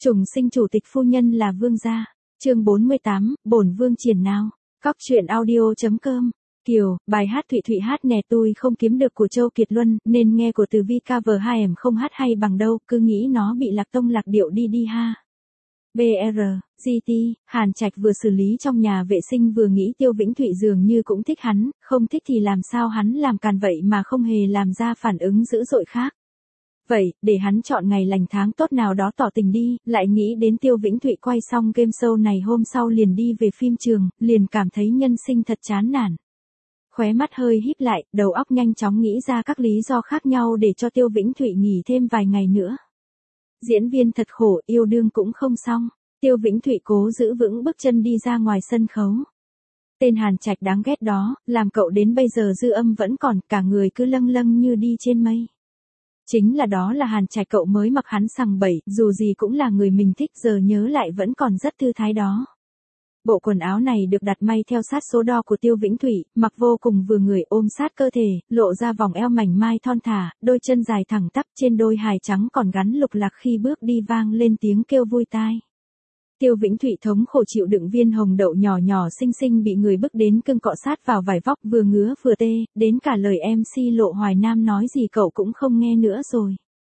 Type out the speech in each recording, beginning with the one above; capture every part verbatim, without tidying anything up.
Trùng sinh chủ tịch phu nhân là vương gia. Chương bốn mươi tám, bổn vương triển nào. Cóc truyện audio chấm com. Kiều, bài hát Thụy Thụy hát nè tôi không kiếm được của Châu Kiệt Luân, nên nghe của Từ Vi cover hai em không hát hay bằng đâu, cứ nghĩ nó bị lạc tông lạc điệu đi đi ha. bê rờ, giê tê, Hàn Trạch vừa xử lý trong nhà vệ sinh vừa nghĩ Tiêu Vĩnh Thụy dường như cũng thích hắn, không thích thì làm sao hắn làm càn vậy mà không hề làm ra phản ứng dữ dội khác. Vậy, để hắn chọn ngày lành tháng tốt nào đó tỏ tình đi, lại nghĩ đến Tiêu Vĩnh Thụy quay xong game show này hôm sau liền đi về phim trường, liền cảm thấy nhân sinh thật chán nản. Khóe mắt hơi híp lại, đầu óc nhanh chóng nghĩ ra các lý do khác nhau để cho Tiêu Vĩnh Thụy nghỉ thêm vài ngày nữa. Diễn viên thật khổ, yêu đương cũng không xong. Tiêu Vĩnh Thụy cố giữ vững bước chân đi ra ngoài sân khấu. Tên Hàn Trạch đáng ghét đó, làm cậu đến bây giờ dư âm vẫn còn, cả người cứ lâng lâng như đi trên mây. Chính là đó là Hàn Trạch cậu mới mặc hắn sằng bẩy, dù gì cũng là người mình thích, giờ nhớ lại vẫn còn rất thư thái đó. Bộ quần áo này được đặt may theo sát số đo của Tiêu Vĩnh Thụy, mặc vô cùng vừa người, ôm sát cơ thể, lộ ra vòng eo mảnh mai thon thả, đôi chân dài thẳng tắp, trên đôi hài trắng còn gắn lục lạc khi bước đi vang lên tiếng kêu vui tai. Tiêu Vĩnh Thụy thống khổ chịu đựng viên hồng đậu nhỏ nhỏ xinh xinh bị người bước đến cưng cọ sát vào vải vóc, vừa ngứa vừa tê, đến cả lời em xê Lộ Hoài Nam nói gì cậu cũng không nghe nữa rồi.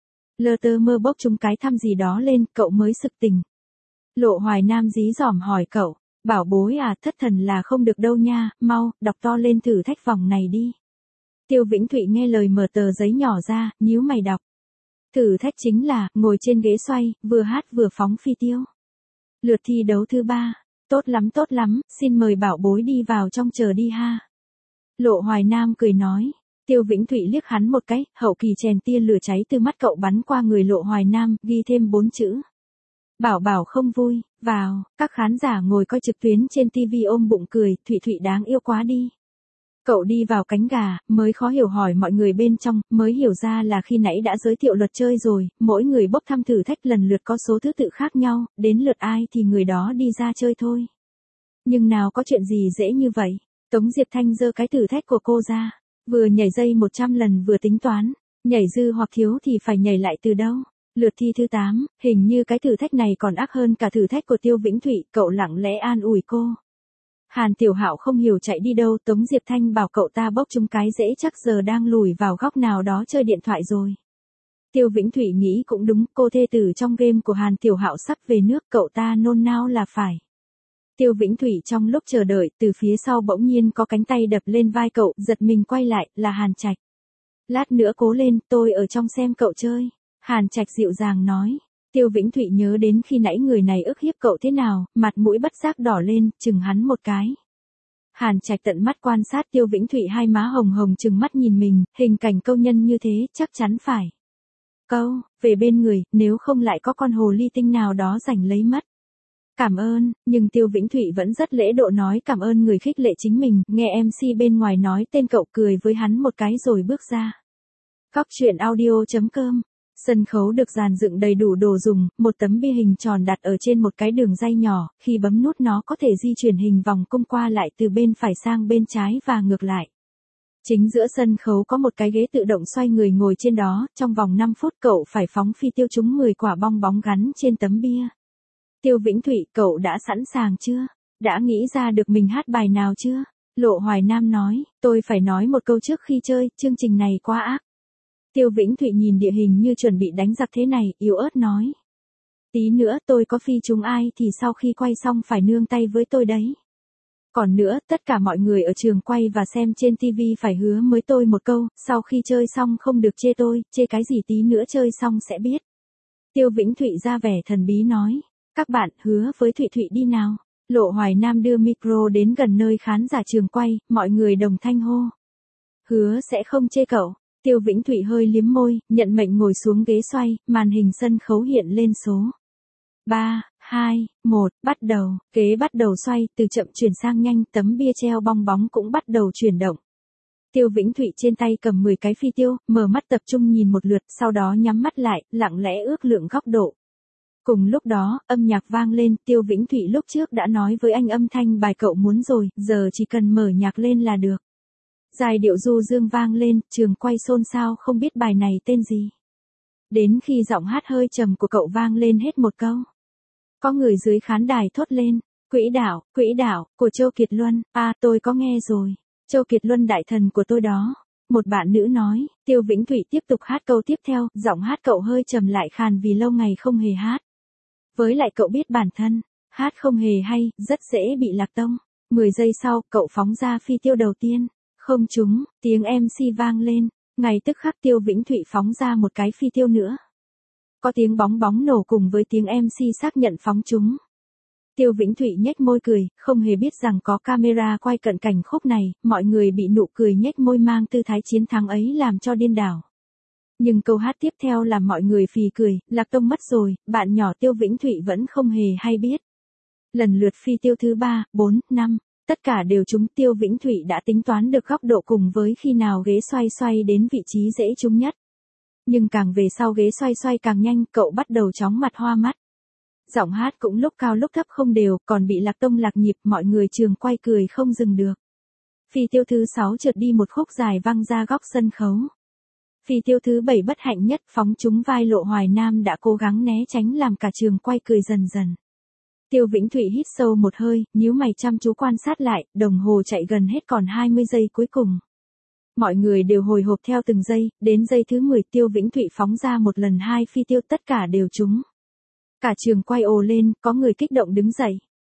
Lơ tơ mơ bốc trúng cái thăm gì đó lên, cậu mới sực tỉnh. Lộ Hoài Nam dí dỏm hỏi cậu, bảo bối à, thất thần là không được đâu nha, mau, đọc to lên thử thách vòng này đi. Tiêu Vĩnh Thụy nghe lời mở tờ giấy nhỏ ra, nhíu mày đọc. Thử thách chính là, ngồi trên ghế xoay, vừa hát vừa phóng phi tiêu. Lượt thi đấu thứ ba, tốt lắm tốt lắm, xin mời bảo bối đi vào trong chờ đi ha. Lộ Hoài Nam cười nói. Tiêu Vĩnh Thụy liếc hắn một cái, hậu kỳ chèn tia lửa cháy từ mắt cậu bắn qua người Lộ Hoài Nam, ghi thêm bốn chữ. Bảo bảo không vui, vào, các khán giả ngồi coi trực tuyến trên ti vi ôm bụng cười, Thụy Thụy đáng yêu quá đi. Cậu đi vào cánh gà, mới khó hiểu hỏi mọi người bên trong, mới hiểu ra là khi nãy đã giới thiệu luật chơi rồi, mỗi người bốc thăm thử thách lần lượt có số thứ tự khác nhau, đến lượt ai thì người đó đi ra chơi thôi. Nhưng nào có chuyện gì dễ như vậy, Tống Diệp Thanh giơ cái thử thách của cô ra, vừa nhảy dây một trăm lần vừa tính toán, nhảy dư hoặc thiếu thì phải nhảy lại từ đâu. Lượt thi thứ tám, hình như cái thử thách này còn ác hơn cả thử thách của Tiêu Vĩnh Thụy, cậu lặng lẽ an ủi cô. Hàn Tiểu Hạo không hiểu chạy đi đâu, Tống Diệp Thanh bảo cậu ta bốc trúng cái dễ chắc giờ đang lùi vào góc nào đó chơi điện thoại rồi. Tiêu Vĩnh Thụy nghĩ cũng đúng, cô thê tử trong game của Hàn Tiểu Hạo sắp về nước, cậu ta nôn nao là phải. Tiêu Vĩnh Thụy trong lúc chờ đợi, từ phía sau bỗng nhiên có cánh tay đập lên vai cậu, giật mình quay lại, là Hàn Trạch. Lát nữa cố lên, tôi ở trong xem cậu chơi. Hàn Trạch dịu dàng nói. Tiêu Vĩnh Thụy nhớ đến khi nãy người này ức hiếp cậu thế nào, mặt mũi bất giác đỏ lên, chừng hắn một cái. Hàn Trạch tận mắt quan sát Tiêu Vĩnh Thụy hai má hồng hồng chừng mắt nhìn mình, hình cảnh câu nhân như thế, chắc chắn phải. Câu, về bên người, nếu không lại có con hồ ly tinh nào đó giành lấy mất. Cảm ơn, nhưng Tiêu Vĩnh Thụy vẫn rất lễ độ nói cảm ơn người khích lệ chính mình, nghe em xê bên ngoài nói tên cậu cười với hắn một cái rồi bước ra. Cóc truyện audio chấm com. Sân khấu được dàn dựng đầy đủ đồ dùng, một tấm bia hình tròn đặt ở trên một cái đường ray nhỏ, khi bấm nút nó có thể di chuyển hình vòng cung qua lại từ bên phải sang bên trái và ngược lại. Chính giữa sân khấu có một cái ghế tự động xoay người ngồi trên đó, trong vòng năm phút cậu phải phóng phi tiêu trúng mười quả bong bóng gắn trên tấm bia. Tiêu Vĩnh Thụy, cậu đã sẵn sàng chưa? Đã nghĩ ra được mình hát bài nào chưa? Lộ Hoài Nam nói, tôi phải nói một câu trước khi chơi, chương trình này quá ác. Tiêu Vĩnh Thụy nhìn địa hình như chuẩn bị đánh giặc thế này, yếu ớt nói. Tí nữa tôi có phi trúng ai thì sau khi quay xong phải nương tay với tôi đấy. Còn nữa, tất cả mọi người ở trường quay và xem trên ti vi phải hứa với tôi một câu, sau khi chơi xong không được chê tôi, chê cái gì tí nữa chơi xong sẽ biết. Tiêu Vĩnh Thụy ra vẻ thần bí nói, các bạn hứa với Thụy Thụy đi nào. Lộ Hoài Nam đưa micro đến gần nơi khán giả trường quay, mọi người đồng thanh hô. Hứa sẽ không chê cậu. Tiêu Vĩnh Thụy hơi liếm môi, nhận mệnh ngồi xuống ghế xoay, màn hình sân khấu hiện lên số. ba, hai, một, bắt đầu, ghế bắt đầu xoay, từ chậm chuyển sang nhanh, tấm bia treo bong bóng cũng bắt đầu chuyển động. Tiêu Vĩnh Thụy trên tay cầm mười cái phi tiêu, mở mắt tập trung nhìn một lượt, sau đó nhắm mắt lại, lặng lẽ ước lượng góc độ. Cùng lúc đó, âm nhạc vang lên, Tiêu Vĩnh Thụy lúc trước đã nói với anh âm thanh bài cậu muốn rồi, giờ chỉ cần mở nhạc lên là được. Giai điệu du dương vang lên, trường quay xôn xao không biết bài này tên gì. Đến khi giọng hát hơi trầm của cậu vang lên hết một câu. Có người dưới khán đài thốt lên, quỹ đạo, quỹ đạo, của Châu Kiệt Luân, à tôi có nghe rồi, Châu Kiệt Luân đại thần của tôi đó. Một bạn nữ nói, Tiêu Vĩnh Thụy tiếp tục hát câu tiếp theo, giọng hát cậu hơi trầm lại khàn vì lâu ngày không hề hát. Với lại cậu biết bản thân, hát không hề hay, rất dễ bị lạc tông. Mười giây sau, cậu phóng ra phi tiêu đầu tiên. Không trúng, tiếng em xê vang lên. Ngay tức khắc Tiêu Vĩnh Thụy phóng ra một cái phi tiêu nữa. Có tiếng bóng bóng nổ cùng với tiếng em xê xác nhận phóng trúng. Tiêu Vĩnh Thụy nhếch môi cười, không hề biết rằng có camera quay cận cảnh khúc này, mọi người bị nụ cười nhếch môi mang tư thái chiến thắng ấy làm cho điên đảo. Nhưng câu hát tiếp theo làm mọi người phì cười, lạc tông mất rồi, bạn nhỏ Tiêu Vĩnh Thụy vẫn không hề hay biết. Lần lượt phi tiêu thứ ba, bốn, năm, tất cả đều trúng. Tiêu Vĩnh Thụy đã tính toán được góc độ cùng với khi nào ghế xoay xoay đến vị trí dễ trúng nhất. Nhưng càng về sau ghế xoay xoay càng nhanh, cậu bắt đầu chóng mặt hoa mắt. Giọng hát cũng lúc cao lúc thấp không đều, còn bị lạc tông lạc nhịp, mọi người trường quay cười không dừng được. Phi tiêu thứ sáu trượt đi một khúc dài văng ra góc sân khấu. Phi tiêu thứ bảy bất hạnh nhất phóng trúng vai Lộ Hoài Nam đã cố gắng né tránh làm cả trường quay cười dần dần. Tiêu Vĩnh Thụy hít sâu một hơi, nhíu mày chăm chú quan sát lại, đồng hồ chạy gần hết còn hai mươi giây cuối cùng. Mọi người đều hồi hộp theo từng giây, đến giây thứ mười Tiêu Vĩnh Thụy phóng ra một lần hai phi tiêu tất cả đều trúng. Cả trường quay ồ lên, có người kích động đứng dậy.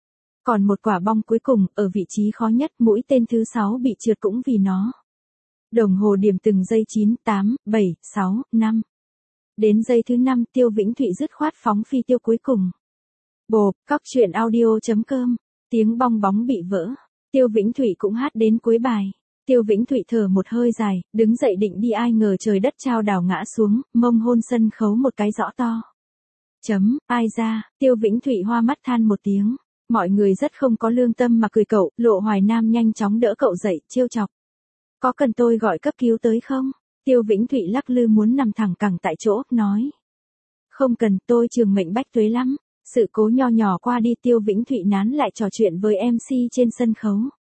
Còn một quả bom cuối cùng, ở vị trí khó nhất, mũi tên thứ sáu bị trượt cũng vì nó. Đồng hồ điểm từng giây chín, tám, bảy, sáu, năm. Đến giây thứ năm Tiêu Vĩnh Thụy dứt khoát phóng phi tiêu cuối cùng. Bộp, cóc truyện audio chấm com, tiếng bong bóng bị vỡ. Tiêu Vĩnh Thụy cũng hát đến cuối bài. Tiêu Vĩnh Thụy thở một hơi dài, đứng dậy định đi ai ngờ trời đất trao đảo ngã xuống, mông hôn sân khấu một cái rõ to. Chấm, ai ra, Tiêu Vĩnh Thụy hoa mắt than một tiếng. Mọi người rất không có lương tâm mà cười cậu, Lộ Hoài Nam nhanh chóng đỡ cậu dậy, trêu chọc. Có cần tôi gọi cấp cứu tới không? Tiêu Vĩnh Thụy lắc lư muốn nằm thẳng cẳng tại chỗ, nói. Không cần, tôi trường mệnh bách tuế lắm. Sự cố nho nhỏ qua đi Tiêu Vĩnh Thụy nán lại trò chuyện với em xê trên sân khấu.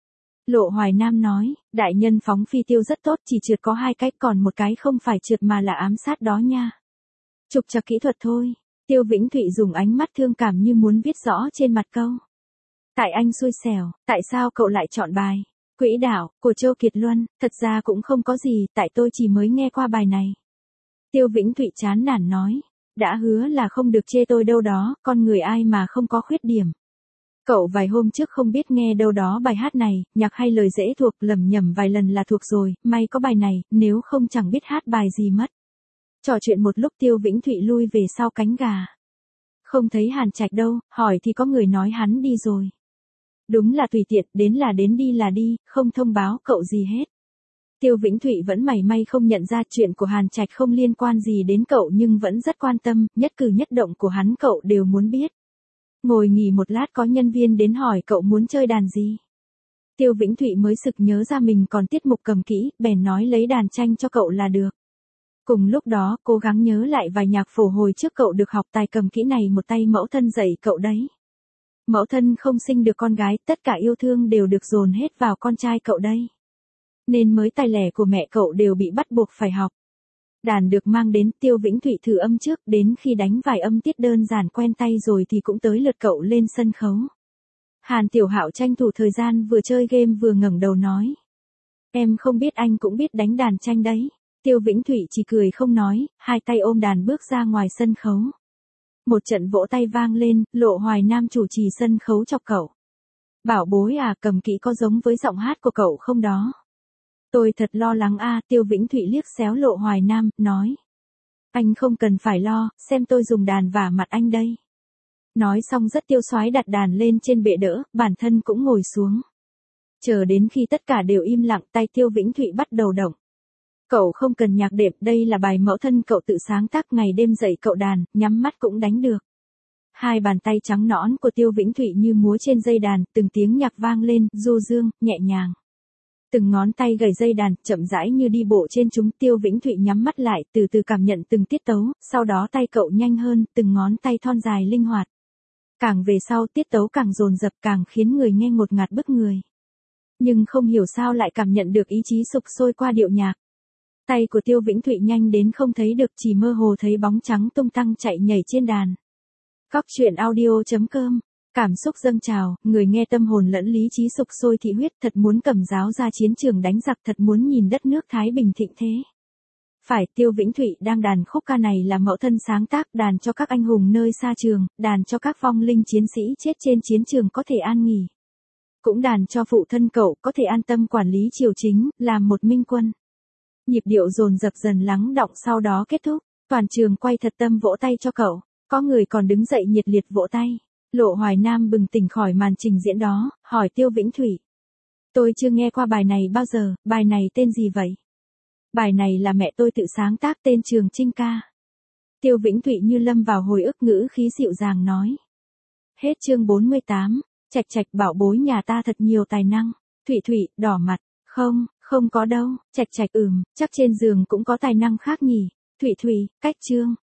Lộ Hoài Nam nói, đại nhân phóng phi tiêu rất tốt, chỉ trượt có hai cách, còn một cái không phải trượt mà là ám sát đó nha. Trục trặc kỹ thuật thôi. Tiêu Vĩnh Thụy dùng ánh mắt thương cảm như muốn viết rõ trên mặt câu. Tại anh xui xẻo, tại sao cậu lại chọn bài Quỹ đạo của Châu Kiệt Luân? Thật ra cũng không có gì, tại tôi chỉ mới nghe qua bài này. Tiêu Vĩnh Thụy chán nản nói, đã hứa là không được chê tôi đâu đó, con người ai mà không có khuyết điểm. Cậu vài hôm trước không biết nghe đâu đó bài hát này, nhạc hay lời dễ thuộc, lầm nhầm vài lần là thuộc rồi, may có bài này, nếu không chẳng biết hát bài gì mất. Trò chuyện một lúc Tiêu Vĩnh Thụy lui về sau cánh gà. Không thấy Hàn Trạch đâu, hỏi thì có người nói hắn đi rồi. Đúng là tùy tiện, đến là đến đi là đi, không thông báo cậu gì hết. Tiêu Vĩnh Thụy vẫn mảy may không nhận ra chuyện của Hàn Trạch không liên quan gì đến cậu nhưng vẫn rất quan tâm, nhất cử nhất động của hắn cậu đều muốn biết. Ngồi nghỉ một lát có nhân viên đến hỏi cậu muốn chơi đàn gì. Tiêu Vĩnh Thụy mới sực nhớ ra mình còn tiết mục cầm kỹ, bèn nói lấy đàn tranh cho cậu là được. Cùng lúc đó cố gắng nhớ lại vài nhạc phổ hồi trước cậu được học tài cầm kỹ này một tay mẫu thân dạy cậu đấy. Mẫu thân không sinh được con gái, tất cả yêu thương đều được dồn hết vào con trai cậu đây. Nên mới tài lẻ của mẹ cậu đều bị bắt buộc phải học. Đàn được mang đến Tiêu Vĩnh Thụy thử âm trước, đến khi đánh vài âm tiết đơn giản quen tay rồi thì cũng tới lượt cậu lên sân khấu. Hàn Tiểu Hạo tranh thủ thời gian vừa chơi game vừa ngẩng đầu nói. Em không biết anh cũng biết đánh đàn tranh đấy. Tiêu Vĩnh Thụy chỉ cười không nói, hai tay ôm đàn bước ra ngoài sân khấu. Một trận vỗ tay vang lên, Lộ Hoài Nam chủ trì sân khấu chọc cậu. Bảo bối à, cầm kỹ có giống với giọng hát của cậu không đó? Tôi thật lo lắng a. Tiêu Vĩnh Thụy liếc xéo Lộ Hoài Nam, nói. Anh không cần phải lo, xem tôi dùng đàn vả mặt anh đây. Nói xong rất tiêu xoái đặt đàn lên trên bệ đỡ, bản thân cũng ngồi xuống. Chờ đến khi tất cả đều im lặng tay Tiêu Vĩnh Thụy bắt đầu động. Cậu không cần nhạc đệm, đây là bài mẫu thân cậu tự sáng tác ngày đêm dạy cậu đàn, nhắm mắt cũng đánh được. Hai bàn tay trắng nõn của Tiêu Vĩnh Thụy như múa trên dây đàn, từng tiếng nhạc vang lên, du dương, nhẹ nhàng. Từng ngón tay gảy dây đàn, chậm rãi như đi bộ trên chúng. Tiêu Vĩnh Thụy nhắm mắt lại, từ từ cảm nhận từng tiết tấu, sau đó tay cậu nhanh hơn, từng ngón tay thon dài linh hoạt. Càng về sau tiết tấu càng dồn dập càng khiến người nghe ngột ngạt bức người. Nhưng không hiểu sao lại cảm nhận được ý chí sục sôi qua điệu nhạc. Tay của Tiêu Vĩnh Thụy nhanh đến không thấy được, chỉ mơ hồ thấy bóng trắng tung tăng chạy nhảy trên đàn. Cóc truyện audio chấm com. Cảm xúc dâng trào, người nghe tâm hồn lẫn lý trí sục sôi thị huyết, thật muốn cầm giáo ra chiến trường đánh giặc, thật muốn nhìn đất nước Thái Bình thịnh thế. Phải, Tiêu Vĩnh Thụy đang đàn khúc ca này là mẫu thân sáng tác, đàn cho các anh hùng nơi xa trường, đàn cho các vong linh chiến sĩ chết trên chiến trường có thể an nghỉ. Cũng đàn cho phụ thân cậu có thể an tâm quản lý triều chính, làm một minh quân. Nhịp điệu dồn dập dần lắng đọng sau đó kết thúc, toàn trường quay thật tâm vỗ tay cho cậu, có người còn đứng dậy nhiệt liệt vỗ tay. Lộ Hoài Nam bừng tỉnh khỏi màn trình diễn đó, hỏi Tiêu Vĩnh Thụy. Tôi chưa nghe qua bài này bao giờ, bài này tên gì vậy? Bài này là mẹ tôi tự sáng tác, tên Trường Trinh ca. Tiêu Vĩnh Thụy như lâm vào hồi ức, ngữ khí dịu dàng nói. Hết chương bốn mươi tám, Trạch Trạch bảo bối nhà ta thật nhiều tài năng. Thụy Thụy, đỏ mặt, không, không có đâu. Trạch Trạch ừm, chắc trên giường cũng có tài năng khác nhỉ. Thụy Thụy, cách chương.